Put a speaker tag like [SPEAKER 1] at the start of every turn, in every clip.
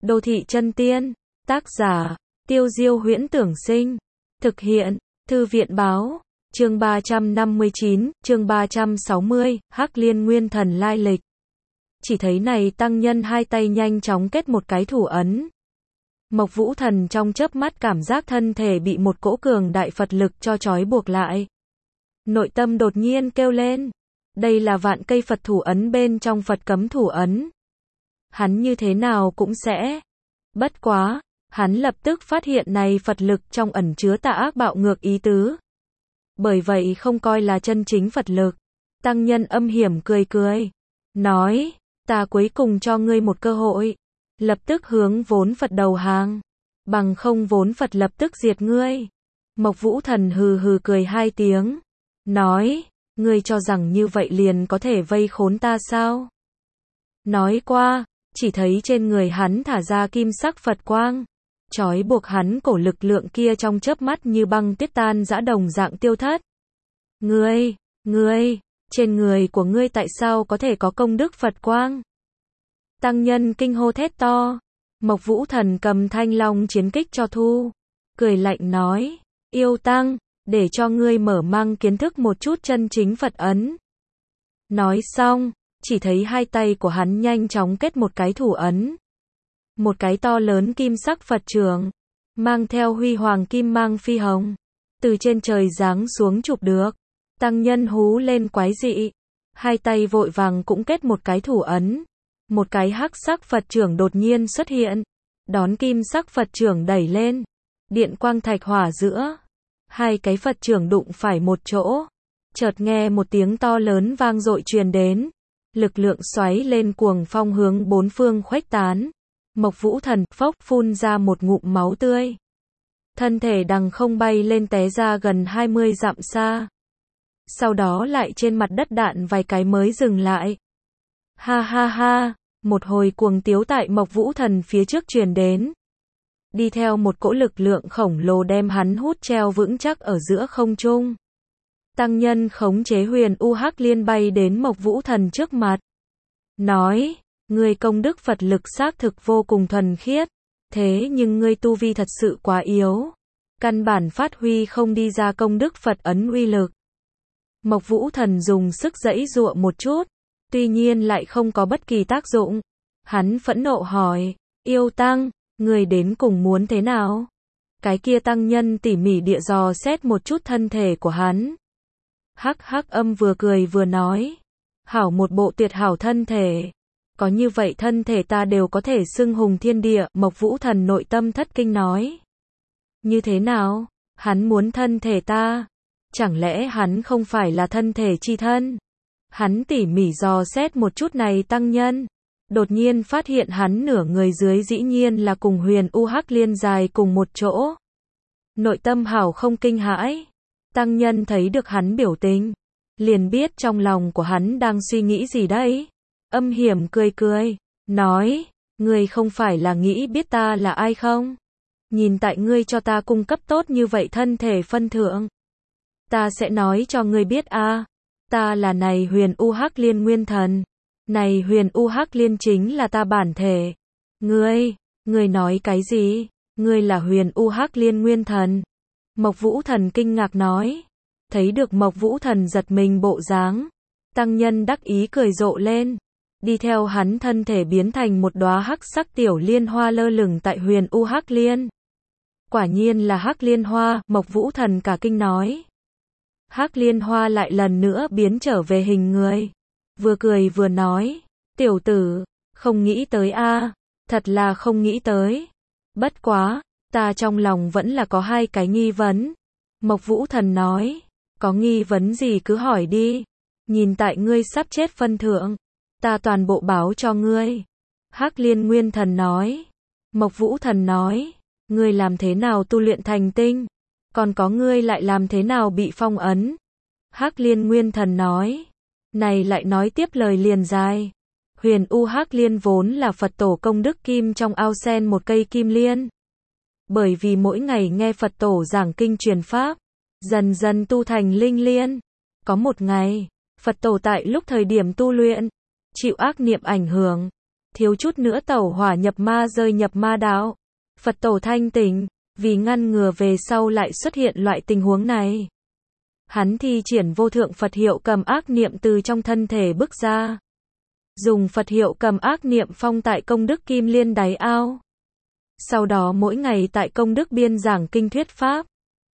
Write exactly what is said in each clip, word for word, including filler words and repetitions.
[SPEAKER 1] Đô thị chân tiên. Tác giả, Tiêu Diêu Huyễn Tưởng Sinh. Thực hiện, Thư viện Báo. Chương ba trăm năm mươi chín, chương ba trăm sáu mươi, Hắc Liên Nguyên Thần lai lịch. Chỉ thấy này tăng nhân hai tay nhanh chóng kết một cái thủ ấn. Mộc Vũ Thần trong chớp mắt cảm giác thân thể bị một cỗ cường đại Phật lực cho trói buộc lại. Nội tâm đột nhiên kêu lên. Đây là vạn cây Phật thủ ấn bên trong Phật cấm thủ ấn. Hắn như thế nào cũng sẽ. Bất quá, hắn lập tức phát hiện này Phật lực trong ẩn chứa tà ác bạo ngược ý tứ. Bởi vậy không coi là chân chính Phật lực. Tăng nhân âm hiểm cười cười. Nói, ta cuối cùng cho ngươi một cơ hội. Lập tức hướng vốn Phật đầu hàng. Bằng không vốn Phật lập tức diệt ngươi. Mộc Vũ Thần hừ hừ cười hai tiếng. Nói, ngươi cho rằng như vậy liền có thể vây khốn ta sao? Nói qua, chỉ thấy trên người hắn thả ra kim sắc Phật quang. Trói buộc hắn cổ lực lượng kia trong chớp mắt như băng tuyết tan dã đồng dạng tiêu thất. Ngươi, ngươi, trên người của ngươi tại sao có thể có công đức Phật quang? Tăng nhân kinh hô thét to. Mộc Vũ Thần cầm thanh long chiến kích cho thu. Cười lạnh nói, yêu tăng, để cho ngươi mở mang kiến thức một chút chân chính Phật ấn. Nói xong, chỉ thấy hai tay của hắn nhanh chóng kết một cái thủ ấn. Một cái to lớn kim sắc Phật trường, mang theo huy hoàng kim mang phi hồng, từ trên trời giáng xuống chụp được. Tăng nhân hú lên quái dị, hai tay vội vàng cũng kết một cái thủ ấn. Một cái hắc sắc Phật trưởng đột nhiên xuất hiện, đón kim sắc Phật trưởng đẩy lên, điện quang thạch hỏa giữa. Hai cái Phật trưởng đụng phải một chỗ, chợt nghe một tiếng to lớn vang dội truyền đến, lực lượng xoáy lên cuồng phong hướng bốn phương khuếch tán. Mộc Vũ Thần phốc phun ra một ngụm máu tươi. Thân thể đằng không bay lên té ra gần hai mươi dặm xa. Sau đó lại trên mặt đất đạn vài cái mới dừng lại. Ha ha ha, một hồi cuồng tiếu tại Mộc Vũ Thần phía trước truyền đến. Đi theo một cỗ lực lượng khổng lồ đem hắn hút treo vững chắc ở giữa không trung. Tăng nhân khống chế huyền u hắc liên bay đến Mộc Vũ Thần trước mặt. Nói, ngươi công đức Phật lực xác thực vô cùng thuần khiết. Thế nhưng ngươi tu vi thật sự quá yếu. Căn bản phát huy không đi ra công đức Phật ấn uy lực. Mộc Vũ Thần dùng sức giãy giụa một chút. Tuy nhiên lại không có bất kỳ tác dụng. Hắn phẫn nộ hỏi, yêu tăng, người đến cùng muốn thế nào? Cái kia tăng nhân tỉ mỉ địa dò xét một chút thân thể của hắn. Hắc hắc âm vừa cười vừa nói, hảo một bộ tuyệt hảo thân thể. Có như vậy thân thể ta đều có thể xưng hùng thiên địa. Mộc Vũ Thần nội tâm thất kinh nói. Như thế nào? Hắn muốn thân thể ta? Chẳng lẽ hắn không phải là thân thể chi thân? Hắn tỉ mỉ dò xét một chút này tăng nhân. Đột nhiên phát hiện hắn nửa người dưới dĩ nhiên là cùng huyền u hắc liên dài cùng một chỗ. Nội tâm hảo không kinh hãi. Tăng nhân thấy được hắn biểu tình, liền biết trong lòng của hắn đang suy nghĩ gì đấy. Âm hiểm cười cười, nói, ngươi không phải là nghĩ biết ta là ai không? Nhìn tại ngươi cho ta cung cấp tốt như vậy thân thể phân thượng. Ta sẽ nói cho ngươi biết a, à, ta là này huyền u hắc liên nguyên thần. Này huyền u hắc liên chính là ta bản thể. Ngươi, ngươi nói cái gì? Ngươi là huyền u hắc liên nguyên thần. Mộc Vũ Thần kinh ngạc nói. Thấy được Mộc Vũ Thần giật mình bộ dáng. Tăng nhân đắc ý cười rộ lên. Đi theo hắn thân thể biến thành một đóa hắc sắc tiểu liên hoa lơ lửng tại huyền u hắc liên. Quả nhiên là hắc liên hoa, Mộc Vũ Thần cả kinh nói. Hắc liên hoa lại lần nữa biến trở về hình người. Vừa cười vừa nói, tiểu tử, không nghĩ tới a, thật là không nghĩ tới. Bất quá, ta trong lòng vẫn là có hai cái nghi vấn. Mộc Vũ Thần nói, có nghi vấn gì cứ hỏi đi. Nhìn tại ngươi sắp chết phân thượng, ta toàn bộ báo cho ngươi. Hắc Liên Nguyên Thần nói. Mộc Vũ Thần nói, ngươi làm thế nào tu luyện thành tinh? Còn có ngươi lại làm thế nào bị phong ấn? Hắc Liên Nguyên Thần nói. Này lại nói tiếp lời liền dài. Huyền u hắc liên vốn là Phật tổ công đức kim trong ao sen một cây kim liên. Bởi vì mỗi ngày nghe Phật tổ giảng kinh truyền pháp, dần dần tu thành linh liên. Có một ngày, Phật tổ tại lúc thời điểm tu luyện, chịu ác niệm ảnh hưởng, thiếu chút nữa tẩu hỏa nhập ma rơi nhập ma đạo. Phật tổ thanh tỉnh, vì ngăn ngừa về sau lại xuất hiện loại tình huống này. Hắn thi triển vô thượng Phật hiệu cầm ác niệm từ trong thân thể bước ra. Dùng Phật hiệu cầm ác niệm phong tại công đức kim liên đáy ao. Sau đó mỗi ngày tại công đức biên giảng kinh thuyết pháp.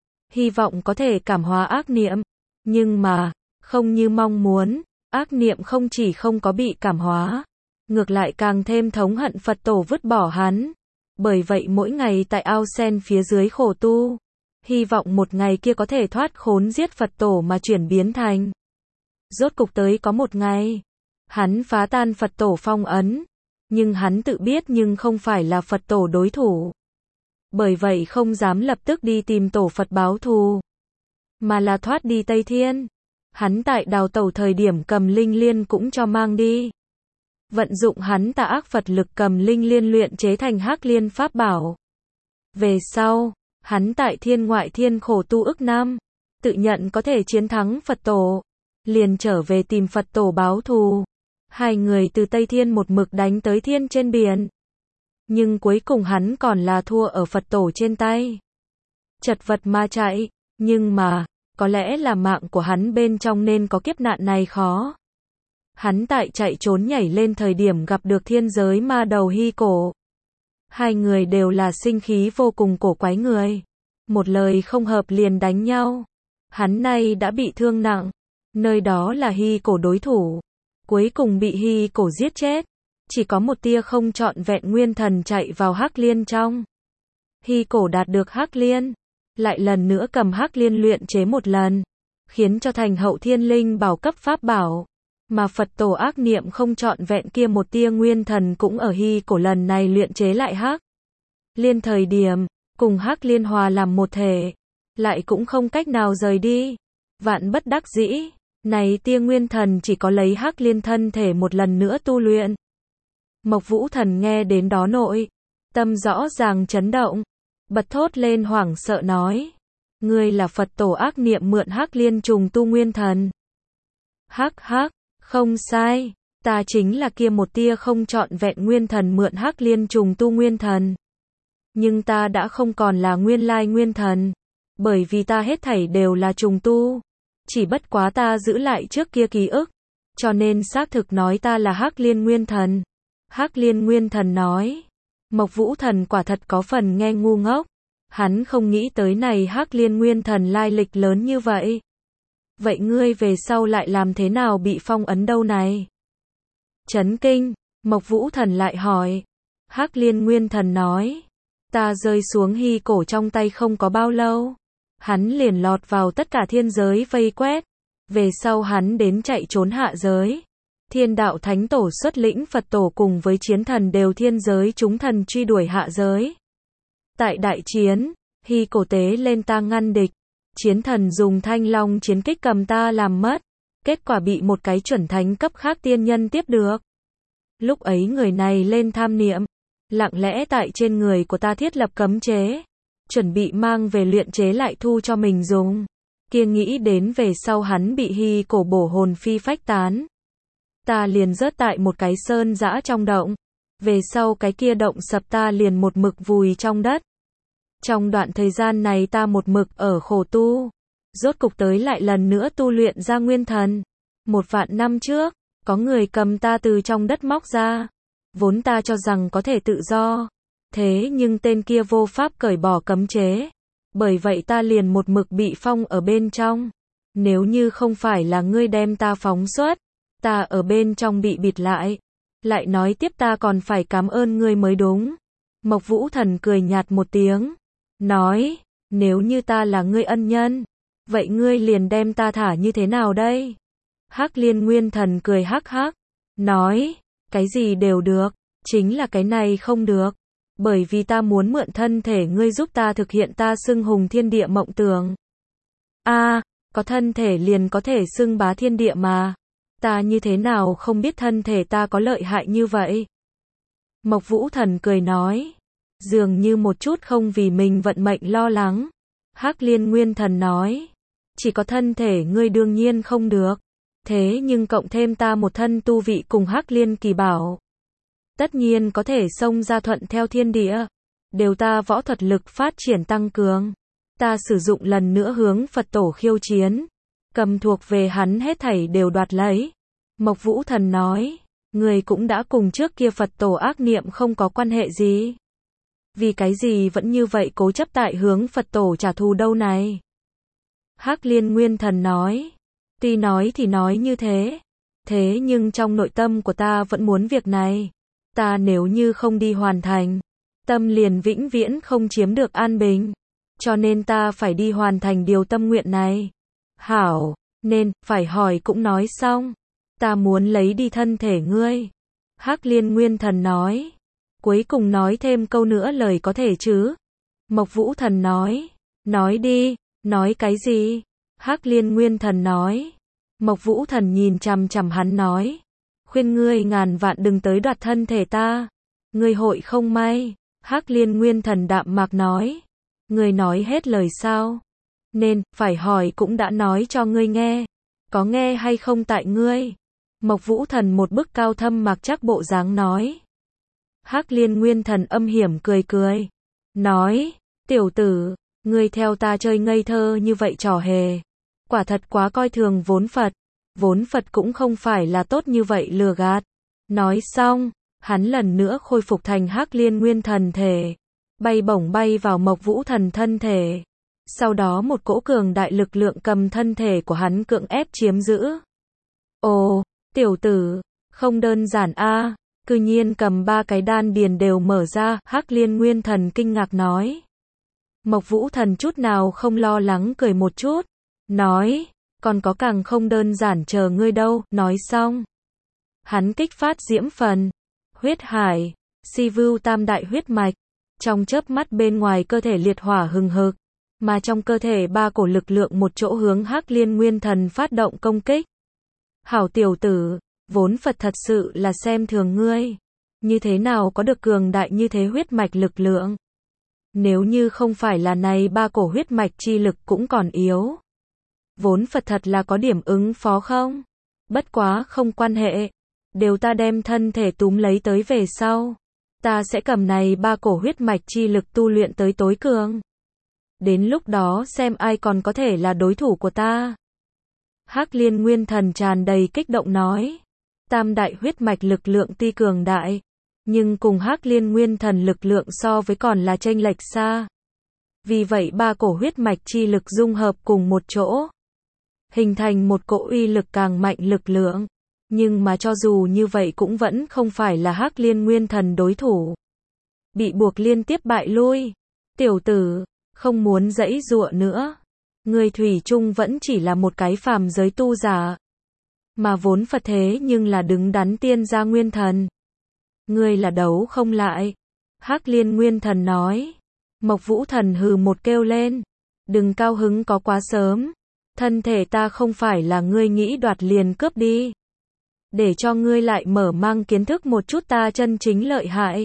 [SPEAKER 1] Hy vọng có thể cảm hóa ác niệm. Nhưng mà, không như mong muốn, ác niệm không chỉ không có bị cảm hóa, ngược lại càng thêm thống hận Phật tổ vứt bỏ hắn. Bởi vậy mỗi ngày tại ao sen phía dưới khổ tu. Hy vọng một ngày kia có thể thoát khốn giết Phật tổ mà chuyển biến thành. Rốt cục tới có một ngày, hắn phá tan Phật tổ phong ấn. Nhưng hắn tự biết nhưng không phải là Phật tổ đối thủ. Bởi vậy không dám lập tức đi tìm tổ Phật báo thù. Mà là thoát đi Tây Thiên. Hắn tại đào tẩu thời điểm cầm linh liên cũng cho mang đi. Vận dụng hắn tà ác Phật lực cầm linh liên luyện chế thành Hắc Liên pháp bảo. Về sau, hắn tại thiên ngoại thiên khổ tu ức năm. Tự nhận có thể chiến thắng Phật tổ. Liền trở về tìm Phật tổ báo thù. Hai người từ Tây Thiên một mực đánh tới thiên trên biển. Nhưng cuối cùng hắn còn là thua ở Phật tổ trên tay. Chật vật mà chạy, nhưng mà, có lẽ là mạng của hắn bên trong nên có kiếp nạn này khó. Hắn tại chạy trốn nhảy lên thời điểm gặp được thiên giới ma đầu Hy Cổ. Hai người đều là sinh khí vô cùng cổ quái người. Một lời không hợp liền đánh nhau. Hắn nay đã bị thương nặng. Nơi đó là Hy Cổ đối thủ. Cuối cùng bị Hy Cổ giết chết. Chỉ có một tia không trọn vẹn nguyên thần chạy vào Hắc Liên trong. Hy Cổ đạt được Hắc Liên. Lại lần nữa cầm Hắc Liên luyện chế một lần. Khiến cho thành hậu thiên linh bảo cấp pháp bảo. Mà Phật tổ ác niệm không trọn vẹn kia một tia nguyên thần cũng ở Hy Cổ lần này luyện chế lại Hắc Liên thời điểm. Cùng Hắc Liên hòa làm một thể. Lại cũng không cách nào rời đi. Vạn bất đắc dĩ. Này tia nguyên thần chỉ có lấy Hắc Liên thân thể một lần nữa tu luyện. Mộc Vũ Thần nghe đến đó nội. Tâm rõ ràng chấn động. Bật thốt lên hoảng sợ nói. Ngươi là Phật tổ ác niệm mượn Hắc Liên trùng tu nguyên thần. Hắc hắc, không sai. Ta chính là kia một tia không trọn vẹn nguyên thần mượn Hắc Liên trùng tu nguyên thần. Nhưng ta đã không còn là nguyên lai nguyên thần. Bởi vì ta hết thảy đều là trùng tu. Chỉ bất quá ta giữ lại trước kia ký ức. Cho nên xác thực nói ta là Hắc Liên nguyên thần. Hắc Liên nguyên thần nói. Mộc Vũ Thần quả thật có phần nghe ngu ngốc. Hắn không nghĩ tới này Hắc Liên nguyên thần lai lịch lớn như vậy. Vậy ngươi về sau lại làm thế nào bị phong ấn đâu này? Chấn kinh, Mộc Vũ Thần lại hỏi. Hắc Liên nguyên thần nói. Ta rơi xuống Hy Cổ trong tay không có bao lâu. Hắn liền lọt vào tất cả thiên giới vây quét. Về sau hắn đến chạy trốn hạ giới. Thiên đạo thánh tổ xuất lĩnh Phật tổ cùng với chiến thần đều thiên giới chúng thần truy đuổi hạ giới. Tại đại chiến, Hy Cổ tế lên ta ngăn địch. Chiến thần dùng thanh long chiến kích cầm ta làm mất. Kết quả bị một cái chuẩn thánh cấp khác tiên nhân tiếp được. Lúc ấy người này lên tham niệm. Lặng lẽ tại trên người của ta thiết lập cấm chế. Chuẩn bị mang về luyện chế lại thu cho mình dùng. Kia nghĩ đến về sau hắn bị Hy Cổ bổ hồn phi phách tán. Ta liền rớt tại một cái sơn dã trong động. Về sau cái kia động sập ta liền một mực vùi trong đất. Trong đoạn thời gian này ta một mực ở khổ tu. Rốt cục tới lại lần nữa tu luyện ra nguyên thần. Một vạn năm trước, có người cầm ta từ trong đất móc ra. Vốn ta cho rằng có thể tự do. Thế nhưng tên kia vô pháp cởi bỏ cấm chế. Bởi vậy ta liền một mực bị phong ở bên trong. Nếu như không phải là ngươi đem ta phóng xuất, ta ở bên trong bị bịt lại. Lại nói tiếp ta còn phải cảm ơn ngươi mới đúng. Mộc Vũ Thần cười nhạt một tiếng. Nói, nếu như ta là ngươi ân nhân, vậy ngươi liền đem ta thả như thế nào đây? Hắc Liên nguyên thần cười hắc hắc. Nói, cái gì đều được, chính là cái này không được. Bởi vì ta muốn mượn thân thể ngươi giúp ta thực hiện ta xưng hùng thiên địa mộng tưởng. A, à, có thân thể liền có thể xưng bá thiên địa mà. Ta như thế nào không biết thân thể ta có lợi hại như vậy? Mộc Vũ Thần cười nói. Dường như một chút không vì mình vận mệnh lo lắng. Hắc Liên nguyên thần nói. Chỉ có thân thể ngươi đương nhiên không được. Thế nhưng cộng thêm ta một thân tu vị cùng Hắc Liên kỳ bảo. tất nhiên có thể xông ra thuận theo thiên địa. Đều ta võ thuật lực phát triển tăng cường. Ta sử dụng lần nữa hướng Phật tổ khiêu chiến. Cầm thuộc về hắn hết thảy đều đoạt lấy. Mộc Vũ Thần nói, người cũng đã cùng trước kia Phật tổ ác niệm không có quan hệ gì. Vì cái gì vẫn như vậy cố chấp tại hướng Phật tổ trả thù đâu này? Hắc Liên Nguyên Thần nói, tuy nói thì nói như thế. Thế nhưng trong nội tâm của ta vẫn muốn việc này. Ta nếu như không đi hoàn thành, tâm liền vĩnh viễn không chiếm được an bình. Cho nên ta phải đi hoàn thành điều tâm nguyện này. Hảo, nên, phải hỏi cũng nói xong. Ta muốn lấy đi thân thể ngươi. Hắc Liên Nguyên Thần nói. Cuối cùng nói thêm câu nữa lời có thể chứ? Mộc Vũ Thần nói. Nói đi, nói cái gì? Hắc Liên Nguyên Thần nói. Mộc Vũ Thần nhìn chằm chằm hắn nói. Khuyên ngươi ngàn vạn đừng tới đoạt thân thể ta. Ngươi hội không may. Hắc Liên Nguyên Thần đạm mạc nói. Ngươi nói hết lời sao? Nên, phải hỏi cũng đã nói cho ngươi nghe. Có nghe hay không tại ngươi? Mộc Vũ Thần một bức cao thâm mặc chắc bộ dáng nói. Hắc Liên Nguyên Thần âm hiểm cười cười. Nói, tiểu tử, ngươi theo ta chơi ngây thơ như vậy trò hề. Quả thật quá coi thường vốn Phật. Vốn Phật cũng không phải là tốt như vậy lừa gạt. Nói xong, hắn lần nữa khôi phục thành Hắc Liên Nguyên Thần thể. Bay bổng bay vào Mộc Vũ Thần thân thể. Sau đó một cỗ cường đại lực lượng cầm thân thể của hắn cưỡng ép chiếm giữ. Ồ, tiểu tử, không đơn giản a, cư nhiên cầm ba cái đan điền đều mở ra, Hắc Liên Nguyên Thần kinh ngạc nói. Mộc Vũ Thần chút nào không lo lắng cười một chút, nói, còn có càng không đơn giản chờ ngươi đâu, nói xong. Hắn kích phát diễm phần, huyết hải, si vưu tam đại huyết mạch, trong chớp mắt bên ngoài cơ thể liệt hỏa hừng hực, mà trong cơ thể ba cổ lực lượng một chỗ hướng Hắc Liên Nguyên Thần phát động công kích. Hảo tiểu tử, vốn Phật thật sự là xem thường ngươi. Như thế nào có được cường đại như thế huyết mạch lực lượng? Nếu như không phải là này ba cổ huyết mạch chi lực cũng còn yếu. Vốn Phật thật là có điểm ứng phó không? Bất quá không quan hệ. Đều ta đem thân thể túm lấy tới về sau. Ta sẽ cầm này ba cổ huyết mạch chi lực tu luyện tới tối cường. Đến lúc đó xem ai còn có thể là đối thủ của ta. Hắc Liên Nguyên Thần tràn đầy kích động nói. Tam đại huyết mạch lực lượng tuy cường đại, nhưng cùng Hắc Liên Nguyên Thần lực lượng so với còn là chênh lệch xa. Vì vậy ba cổ huyết mạch chi lực dung hợp cùng một chỗ, hình thành một cỗ uy lực càng mạnh lực lượng. Nhưng mà cho dù như vậy cũng vẫn không phải là Hắc Liên Nguyên Thần đối thủ. Bị buộc liên tiếp bại lui. Tiểu tử, không muốn giãy giụa nữa. Ngươi thủy chung vẫn chỉ là một cái phàm giới tu giả. Mà vốn Phật thế nhưng là đứng đắn tiên gia nguyên thần. Ngươi là đấu không lại. Hắc Liên Nguyên Thần nói. Mộc Vũ Thần hừ một kêu lên. Đừng cao hứng có quá sớm. Thân thể ta không phải là ngươi nghĩ đoạt liền cướp đi. Để cho ngươi lại mở mang kiến thức một chút ta chân chính lợi hại.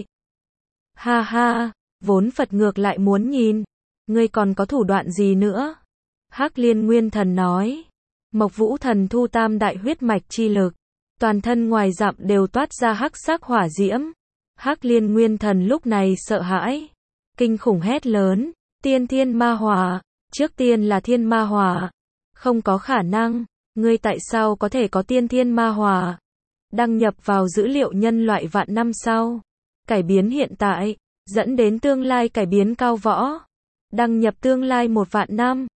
[SPEAKER 1] Ha ha, vốn Phật ngược lại muốn nhìn. Ngươi còn có thủ đoạn gì nữa? Hắc Liên Nguyên Thần nói. Mộc Vũ Thần thu tam đại huyết mạch chi lực. Toàn thân ngoài dặm đều toát ra hắc sắc hỏa diễm. Hắc Liên Nguyên Thần lúc này sợ hãi. Kinh khủng hét lớn. Tiên thiên ma hỏa. Trước tiên là thiên ma hỏa. Không có khả năng. Ngươi tại sao có thể có tiên thiên ma hỏa? Đăng nhập vào dữ liệu nhân loại vạn năm sau. Cải biến hiện tại. Dẫn đến tương lai cải biến cao võ. Đăng nhập tương lai một vạn năm.